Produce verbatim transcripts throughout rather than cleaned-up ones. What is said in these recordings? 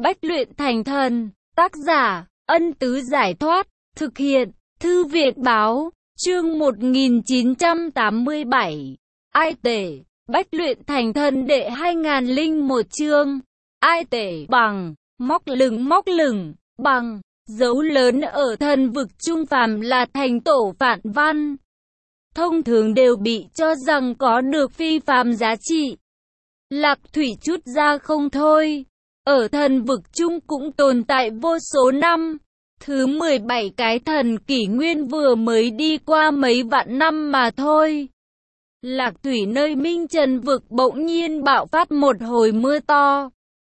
Bách luyện thành thần. Tác giả, Ân Tứ Giải Thoát. Thực hiện, Thư viện Báo. Chương một nghìn chín trăm tám mươi bảy. Ai tể, Bách luyện thành thần đệ hai nghìn lẻ một chương. Ai tể bằng, móc lửng móc lửng, bằng, dấu lớn ở thần vực trung phàm là thành tổ phản văn. Thông thường đều bị cho rằng có được phi phàm giá trị. Lạc Thủy chút ra không thôi. Ở thần vực chung cũng tồn tại vô số năm. Thứ mười bảy cái thần kỷ nguyên vừa mới đi qua mấy vạn năm mà thôi. Lạc Thủy nơi Minh Trần vực bỗng nhiên bạo phát một hồi mưa to.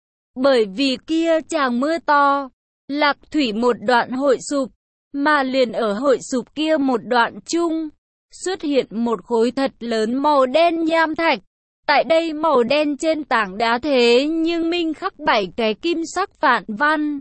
Bởi vì kia chàng mưa to, Lạc Thủy một đoạn hội sụp, mà liền ở hội sụp kia một đoạn chung, xuất hiện một khối thật lớn màu đen nham thạch. Tại đây màu đen trên tảng đá thế nhưng minh khắc bảy cái kim sắc phản văn.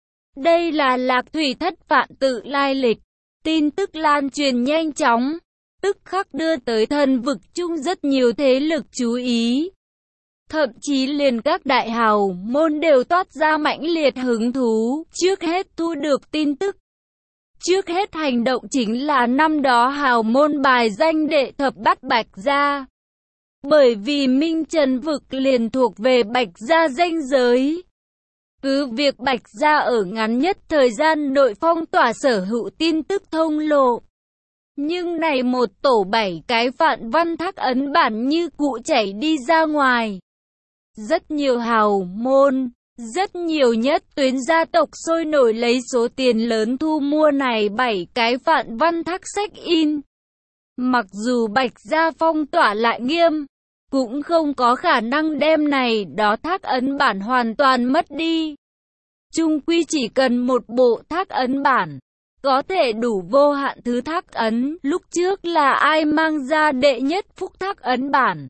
Đây là Lạc Thủy thất phản tự lai lịch. Tin tức lan truyền nhanh chóng, tức khắc đưa tới thần vực chung rất nhiều thế lực chú ý. Thậm chí liền các đại hào môn đều toát ra mãnh liệt hứng thú, trước hết thu được tin tức. Trước hết hành động chính là năm đó hào môn bài danh đệ thập bắt Bạch Gia. Bởi vì Minh Trần vực liền thuộc về Bạch Gia danh giới. Cứ việc Bạch Gia ở ngắn nhất thời gian nội phong tỏa sở hữu tin tức thông lộ. Nhưng này một tổ bảy cái phản văn thác ấn bản như cụ chảy đi ra ngoài. Rất nhiều hào môn, rất nhiều nhất tuyến gia tộc sôi nổi lấy số tiền lớn thu mua này bảy cái phản văn thác sách in. Mặc dù Bạch Gia phong tỏa lại nghiêm, cũng không có khả năng đem này đó thác ấn bản hoàn toàn mất đi. Chung quy chỉ cần một bộ thác ấn bản, có thể đủ vô hạn thứ thác ấn. Lúc trước là ai mang ra đệ nhất phúc thác ấn bản,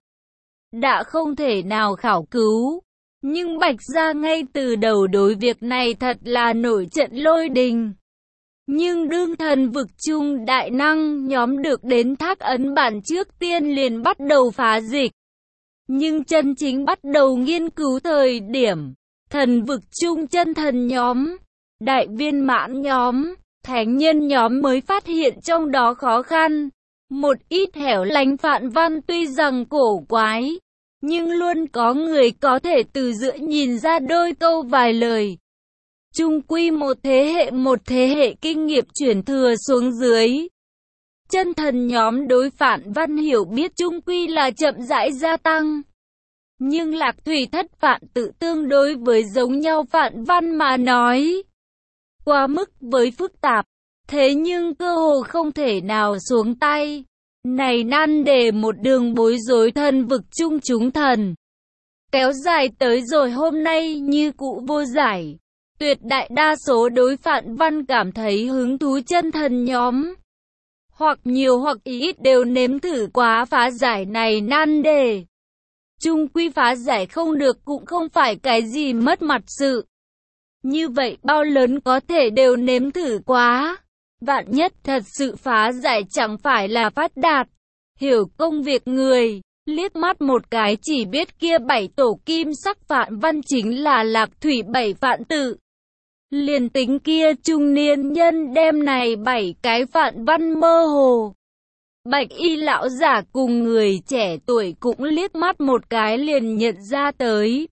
đã không thể nào khảo cứu. Nhưng Bạch Gia ngay từ đầu đối việc này thật là nổi trận lôi đình. Nhưng đương thần vực chung đại năng nhóm được đến thác ấn bản trước tiên liền bắt đầu phá dịch. Nhưng chân chính bắt đầu nghiên cứu thời điểm, thần vực chung chân thần nhóm, đại viên mãn nhóm, thánh nhân nhóm mới phát hiện trong đó khó khăn. Một ít hẻo lánh phản văn tuy rằng cổ quái, nhưng luôn có người có thể từ giữa nhìn ra đôi câu vài lời. Chung quy một thế hệ một thế hệ kinh nghiệm chuyển thừa xuống dưới. Chân thần nhóm đối phản văn hiểu biết chung quy là chậm rãi gia tăng. Nhưng Lạc Thủy thất phản tự tương đối với giống nhau phản văn mà nói, quá mức với phức tạp, thế nhưng cơ hồ không thể nào xuống tay. Này nan đề một đường bối rối thần vực chung chúng thần. Kéo dài tới rồi hôm nay như cụ vô giải. Tuyệt đại đa số đối phản văn cảm thấy hứng thú chân thần nhóm, hoặc nhiều hoặc ít đều nếm thử quá phá giải này nan đề. Chung quy phá giải không được cũng không phải cái gì mất mặt sự. Như vậy bao lớn có thể đều nếm thử quá. Vạn nhất thật sự phá giải chẳng phải là phát đạt. Hiểu công việc người, liếc mắt một cái chỉ biết kia bảy tổ kim sắc phản văn chính là Lạc Thủy bảy phản tự. Liền tính kia trung niên nhân đem này bảy cái phản văn mơ hồ. Bạch y lão giả cùng người trẻ tuổi cũng liếc mắt một cái liền nhận ra tới.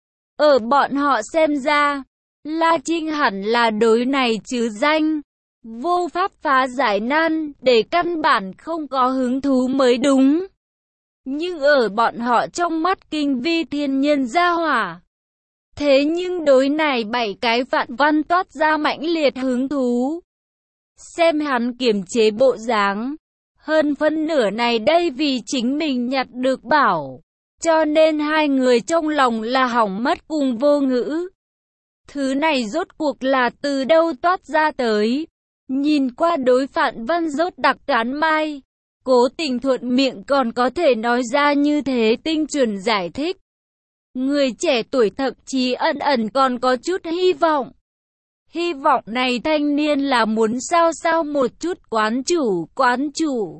Ở bọn họ xem ra, La Trinh hẳn là đối này chứ danh. Vô pháp phá giải nan, để căn bản không có hứng thú mới đúng. Nhưng ở bọn họ trong mắt kinh vi thiên nhân gia hỏa. Thế nhưng đối này bảy cái phản văn toát ra mãnh liệt hứng thú. Xem hắn kiềm chế bộ dáng. Hơn phân nửa này đây vì chính mình nhặt được bảo. Cho nên hai người trong lòng là hỏng mất cùng vô ngữ. Thứ này rốt cuộc là từ đâu toát ra tới. Nhìn qua đối phản văn rốt đặc cán mai. Cố Tình thuận miệng còn có thể nói ra như thế tinh chuẩn giải thích. Người trẻ tuổi thậm chí ẩn ẩn còn có chút hy vọng. Hy vọng này thanh niên là muốn sao sao một chút quán chủ, quán chủ.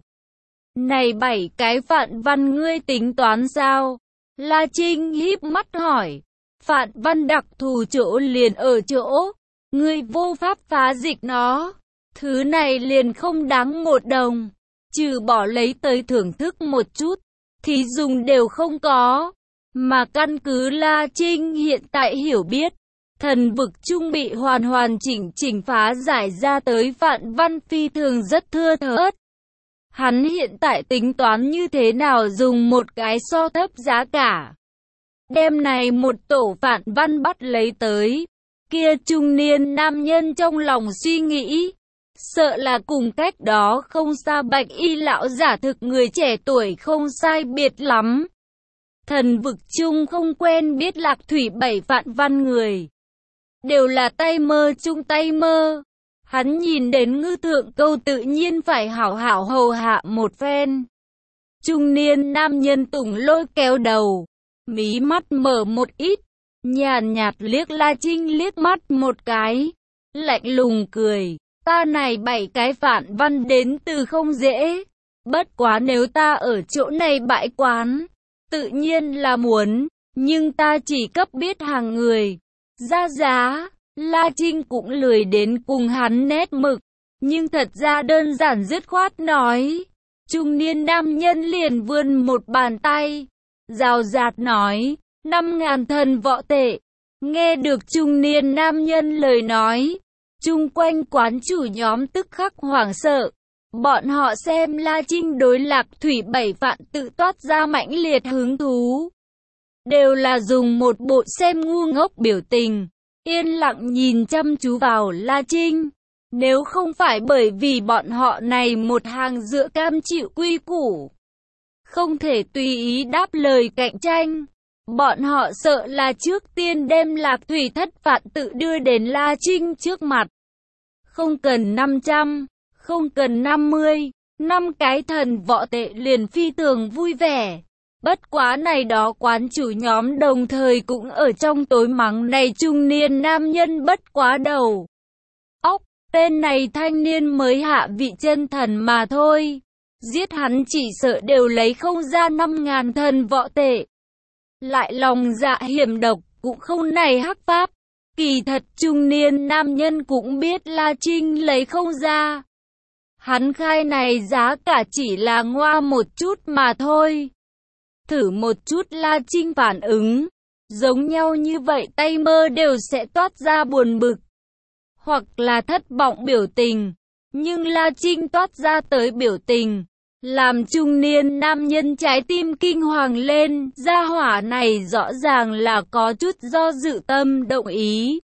Này bảy cái phản văn ngươi tính toán sao? La Trinh híp mắt hỏi. Phạn văn đặc thù chỗ liền ở chỗ, ngươi vô pháp phá dịch nó. Thứ này liền không đáng một đồng, trừ bỏ lấy tới thưởng thức một chút, thì dùng đều không có. Mà căn cứ La Trinh hiện tại hiểu biết, thần vực trung bị hoàn hoàn chỉnh chỉnh phá giải ra tới phạn văn phi thường rất thưa thớt. Hắn hiện tại tính toán như thế nào dùng một cái so thấp giá cả. Đêm này một tổ phạn văn bắt lấy tới, kia trung niên nam nhân trong lòng suy nghĩ, sợ là cùng cách đó không xa bạch y lão giả thực người trẻ tuổi không sai biệt lắm. Thần vực chung không quen biết Lạc Thủy bảy phạn văn người, đều là tay mơ chung tay mơ. Hắn nhìn đến ngư thượng câu tự nhiên phải hảo hảo hầu hạ một phen. Trung niên nam nhân tùng lôi kéo đầu, mí mắt mở một ít, nhàn nhạt liếc La Trinh liếc mắt một cái, lạnh lùng cười, ta này bảy cái phạn văn đến từ không dễ, bất quá nếu ta ở chỗ này bãi quán, tự nhiên là muốn, nhưng ta chỉ cấp biết hàng người, ra giá. La Trinh cũng lười đến cùng hắn nét mực, nhưng thật ra đơn giản dứt khoát nói. Trung niên nam nhân liền vươn một bàn tay, rào rạt nói, năm ngàn thần võ tệ. Nghe được trung niên nam nhân lời nói, chung quanh quán chủ nhóm tức khắc hoảng sợ. Bọn họ xem La Trinh đối Lạc Thủy bảy phạn tự toát ra mãnh liệt hứng thú. Đều là dùng một bộ xem ngu ngốc biểu tình, yên lặng nhìn chăm chú vào La Trinh. Nếu không phải bởi vì bọn họ này một hàng dựa cam chịu quy củ, không thể tùy ý đáp lời cạnh tranh, bọn họ sợ là trước tiên đem Lạc Thủy thất phạn tự đưa đến La Trinh trước mặt. Không cần năm trăm, không cần năm mươi, năm cái thần võ tệ liền phi thường vui vẻ. Bất quá này đó quán chủ nhóm đồng thời cũng ở trong tối mắng này trung niên nam nhân bất quá đầu óc, tên này thanh niên mới hạ vị chân thần mà thôi. Giết hắn chỉ sợ đều lấy không ra năm ngàn thần võ tệ. Lại lòng dạ hiểm độc, cũng không này hắc pháp. Kỳ thật trung niên nam nhân cũng biết La Trinh lấy không ra. Hắn khai này giá cả chỉ là ngoa một chút mà thôi. Thử một chút La Trinh phản ứng, giống nhau như vậy tay mơ đều sẽ toát ra buồn bực, hoặc là thất vọng biểu tình. Nhưng La Trinh toát ra tới biểu tình, làm trung niên nam nhân trái tim kinh hoàng lên, gia hỏa này rõ ràng là có chút do dự tâm động ý.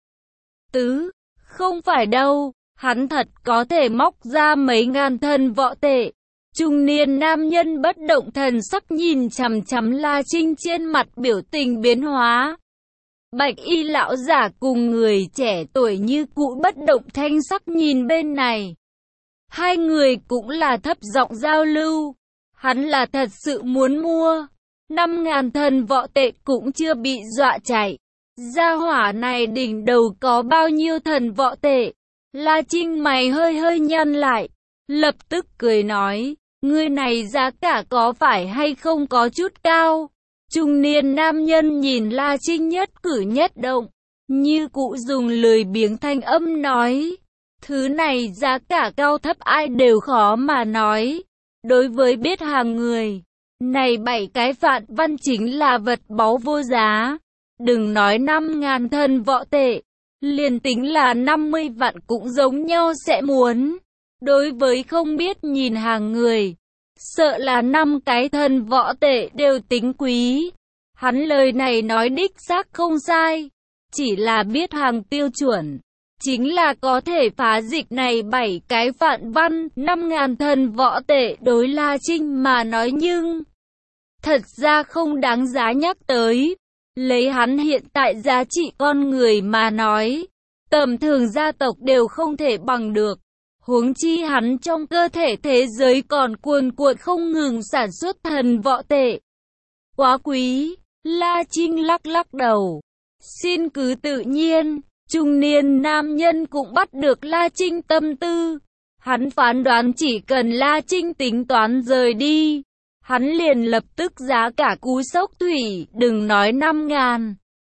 Tứ, không phải đâu, hắn thật có thể móc ra mấy ngàn thần võ tệ. Trung niên nam nhân bất động thần sắc nhìn chằm chằm La Trinh trên mặt biểu tình biến hóa. Bạch y lão giả cùng người trẻ tuổi như cũ bất động thanh sắc nhìn bên này. Hai người cũng là thấp giọng giao lưu. Hắn là thật sự muốn mua. Năm ngàn thần võ tệ cũng chưa bị dọa chạy. Gia hỏa này đỉnh đầu có bao nhiêu thần võ tệ? La Trinh mày hơi hơi nhăn lại, lập tức cười nói, ngươi này giá cả có phải hay không có chút cao? Trung niên nam nhân nhìn La Trinh nhất cử nhất động, như cụ dùng lười biếng thanh âm nói, thứ này giá cả cao thấp ai đều khó mà nói. Đối với biết hàng người, này bảy cái phạn văn chính là vật báu vô giá. Đừng nói năm ngàn thần võ tệ, liền tính là năm mươi vạn cũng giống nhau sẽ muốn. Đối với không biết nhìn hàng người, sợ là năm cái thần võ tệ đều tính quý. Hắn lời này nói đích xác không sai, chỉ là biết hàng tiêu chuẩn, chính là có thể phá dịch này bảy cái phạn văn, năm ngàn thần võ tệ đối La Trinh mà nói nhưng thật ra không đáng giá nhắc tới. Lấy hắn hiện tại giá trị con người mà nói, tầm thường gia tộc đều không thể bằng được. Huống chi hắn trong cơ thể thế giới còn cuồn cuộn không ngừng sản xuất thần võ tệ. Quá quý, La Trinh lắc lắc đầu. Xin cứ tự nhiên, trung niên nam nhân cũng bắt được La Trinh tâm tư. Hắn phán đoán chỉ cần La Trinh tính toán rời đi, hắn liền lập tức giá cả cú sốc thủy, đừng nói năm ngàn.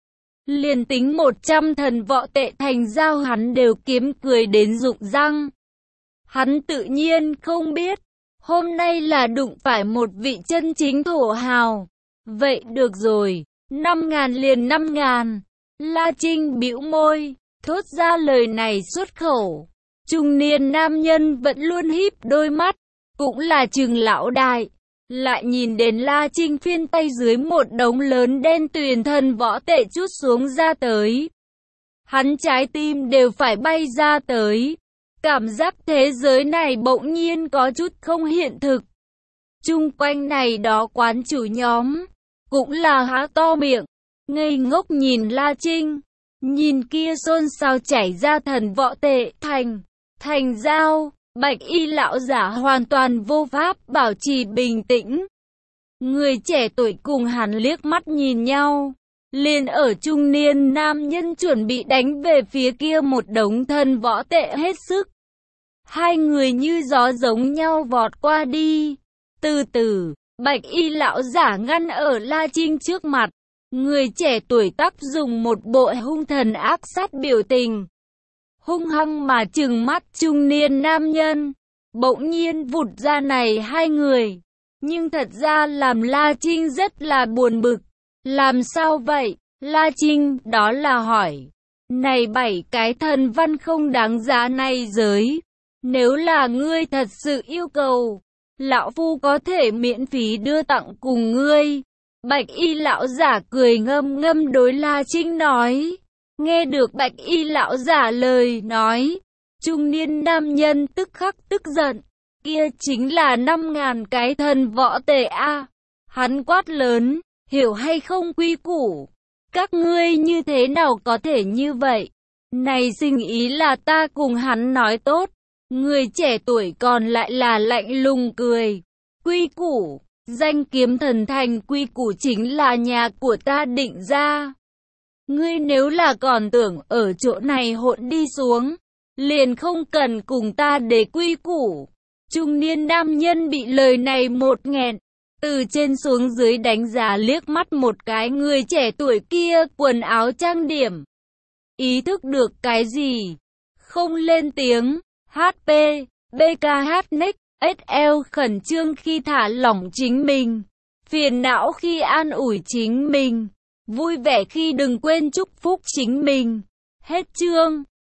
liền tính một trăm thần võ tệ thành giao hắn đều kiếm cười đến rụng răng. Hắn tự nhiên không biết, hôm nay là đụng phải một vị chân chính thổ hào. Vậy được rồi, năm ngàn liền năm ngàn. La Trinh bĩu môi, thốt ra lời này xuất khẩu. Trung niên nam nhân vẫn luôn híp đôi mắt, cũng là trừng lão đại. Lại nhìn đến La Trinh phiên tay dưới một đống lớn đen tuyền thần võ tệ chút xuống ra tới. Hắn trái tim đều phải bay ra tới. Cảm giác thế giới này bỗng nhiên có chút không hiện thực. Chung quanh này đó quán chủ nhóm, cũng là há to miệng, ngây ngốc nhìn La Trinh. Nhìn kia xôn xao chảy ra thần võ tệ thành, thành dao. Bạch y lão giả hoàn toàn vô pháp bảo trì bình tĩnh. Người trẻ tuổi cùng hắn liếc mắt nhìn nhau. Liền ở trung niên nam nhân chuẩn bị đánh về phía kia một đống thần võ tệ hết sức. Hai người như gió giống nhau vọt qua đi. Từ từ, bạch y lão giả ngăn ở La Trinh trước mặt. Người trẻ tuổi tắc dùng một bộ hung thần ác sát biểu tình. Hung hăng mà trừng mắt trung niên nam nhân. Bỗng nhiên vụt ra này hai người. Nhưng thật ra làm La Trinh rất là buồn bực. Làm sao vậy? La Trinh đó là hỏi. Này bảy cái thần văn không đáng giá này giới. Nếu là ngươi thật sự yêu cầu, lão phu có thể miễn phí đưa tặng cùng ngươi. Bạch y lão giả cười ngâm ngâm đối La Trinh nói. Nghe được bạch y lão giả lời nói, trung niên nam nhân tức khắc tức giận. Kia chính là năm ngàn cái thần võ tệ a. Hắn quát lớn, hiểu hay không quy củ? Các ngươi như thế nào có thể như vậy? Này sinh ý là ta cùng hắn nói tốt. Người trẻ tuổi còn lại là lạnh lùng cười. Quy củ, danh kiếm thần thành quy củ chính là nhà của ta định ra. Ngươi nếu là còn tưởng ở chỗ này hỗn đi xuống, liền không cần cùng ta để quy củ. Trung niên nam nhân bị lời này một nghẹn, từ trên xuống dưới đánh giá liếc mắt một cái người trẻ tuổi kia quần áo trang điểm. Ý thức được cái gì? Không lên tiếng. hát pê, bê ca hát Next, ét lờ khẩn trương khi thả lỏng chính mình, phiền não khi an ủi chính mình, vui vẻ khi đừng quên chúc phúc chính mình. Hết chương.